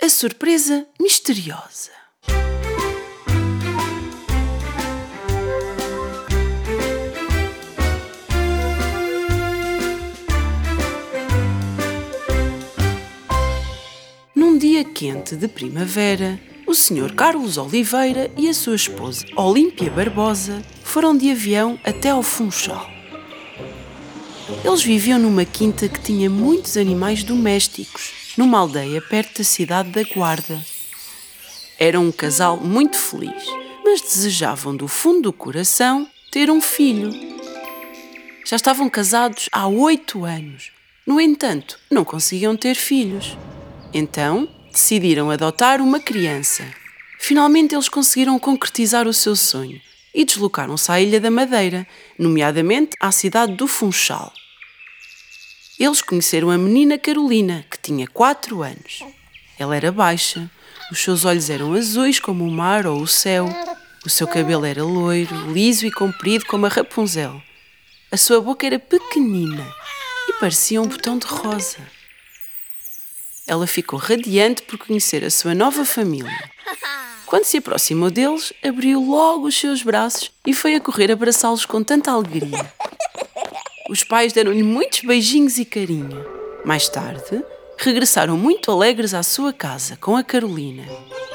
A surpresa misteriosa. Num dia quente de primavera, o Sr. Carlos Oliveira e a sua esposa, Olímpia Barbosa, foram de avião até ao Funchal. Eles viviam numa quinta que tinha muitos animais domésticos, numa aldeia perto da cidade da Guarda. Eram um casal muito feliz, mas desejavam do fundo do coração ter um filho. Já estavam casados há 8 anos. No entanto, não conseguiam ter filhos. Então, decidiram adotar uma criança. Finalmente, eles conseguiram concretizar o seu sonho e deslocaram-se à Ilha da Madeira, nomeadamente à cidade do Funchal. Eles conheceram a menina Carolina, que tinha 4 anos. Ela era baixa, os seus olhos eram azuis como o mar ou o céu, o seu cabelo era loiro, liso e comprido como a Rapunzel. A sua boca era pequenina e parecia um botão de rosa. Ela ficou radiante por conhecer a sua nova família. Quando se aproximou deles, abriu logo os seus braços e foi a correr abraçá-los com tanta alegria. Os pais deram-lhe muitos beijinhos e carinho. Mais tarde, regressaram muito alegres à sua casa com a Carolina.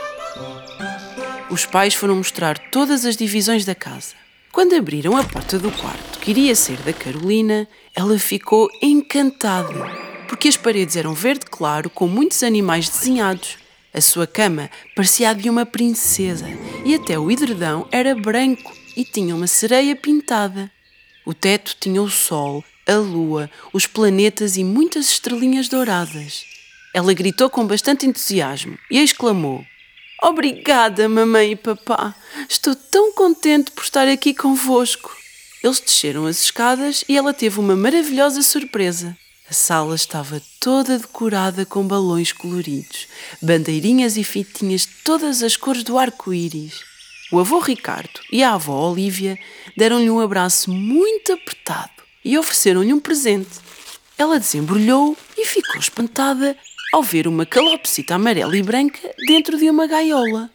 Os pais foram mostrar todas as divisões da casa. Quando abriram a porta do quarto que iria ser da Carolina, ela ficou encantada, porque as paredes eram verde claro com muitos animais desenhados. A sua cama parecia a de uma princesa e até o edredão era branco e tinha uma sereia pintada. O teto tinha o sol, a lua, os planetas e muitas estrelinhas douradas. Ela gritou com bastante entusiasmo e exclamou: "Obrigada, mamãe e papá! Estou tão contente por estar aqui convosco!" Eles desceram as escadas e ela teve uma maravilhosa surpresa. A sala estava toda decorada com balões coloridos, bandeirinhas e fitinhas de todas as cores do arco-íris. O avô Ricardo e a avó Olívia deram-lhe um abraço muito apertado e ofereceram-lhe um presente. Ela desembrulhou e ficou espantada ao ver uma calopsita amarela e branca dentro de uma gaiola.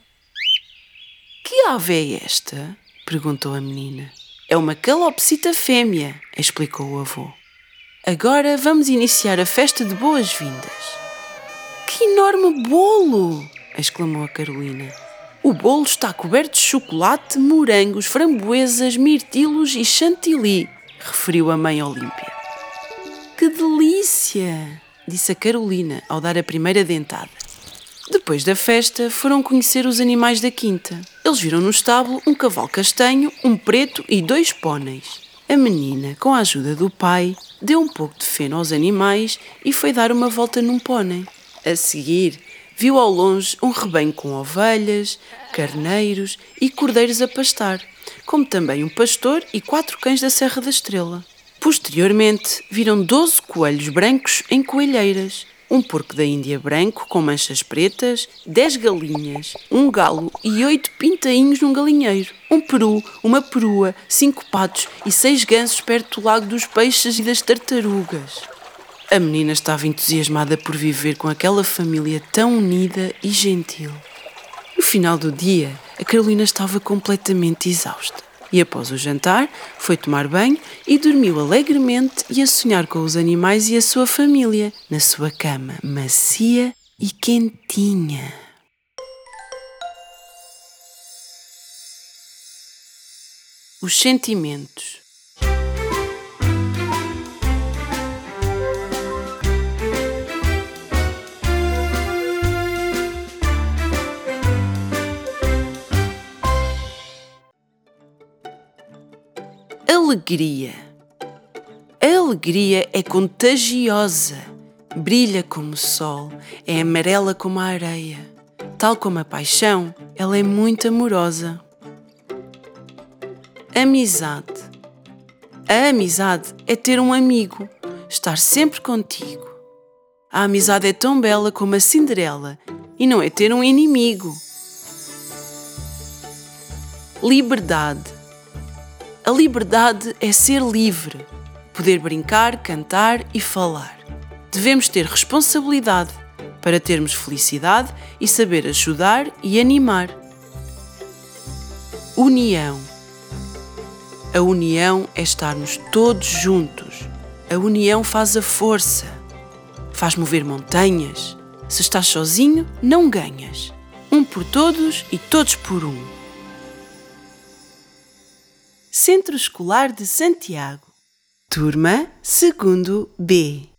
"Que ave é esta?" perguntou a menina. "É uma calopsita fêmea", explicou o avô. "Agora vamos iniciar a festa de boas-vindas." "Que enorme bolo!" exclamou a Carolina. "O bolo está coberto de chocolate, morangos, framboesas, mirtilos e chantilly", referiu a mãe Olímpia. "Que delícia!" disse a Carolina ao dar a primeira dentada. Depois da festa, foram conhecer os animais da quinta. Eles viram no estábulo um cavalo castanho, um preto e 2 póneis. A menina, com a ajuda do pai, deu um pouco de feno aos animais e foi dar uma volta num pónei. A seguir, viu ao longe um rebanho com ovelhas, carneiros e cordeiros a pastar, como também um pastor e 4 cães da Serra da Estrela. Posteriormente, viram 12 coelhos brancos em coelheiras, um porco da Índia branco com manchas pretas, 10 galinhas, um galo e 8 pintainhos num galinheiro, um peru, uma perua, 5 patos e 6 gansos perto do lago dos peixes e das tartarugas. A menina estava entusiasmada por viver com aquela família tão unida e gentil. No final do dia, a Carolina estava completamente exausta e, após o jantar, foi tomar banho e dormiu alegremente e a sonhar com os animais e a sua família, na sua cama macia e quentinha. Os sentimentos. Alegria. A alegria é contagiosa, brilha como o sol, é amarela como a areia. Tal como a paixão, ela é muito amorosa. Amizade. A amizade é ter um amigo, estar sempre contigo. A amizade é tão bela como a Cinderela e não é ter um inimigo. Liberdade. A liberdade é ser livre, poder brincar, cantar e falar. Devemos ter responsabilidade, para termos felicidade e saber ajudar e animar. União. A união é estarmos todos juntos. A união faz a força. Faz mover montanhas. Se estás sozinho, não ganhas. Um por todos e todos por um. Centro Escolar de Santiago. Turma 2º B.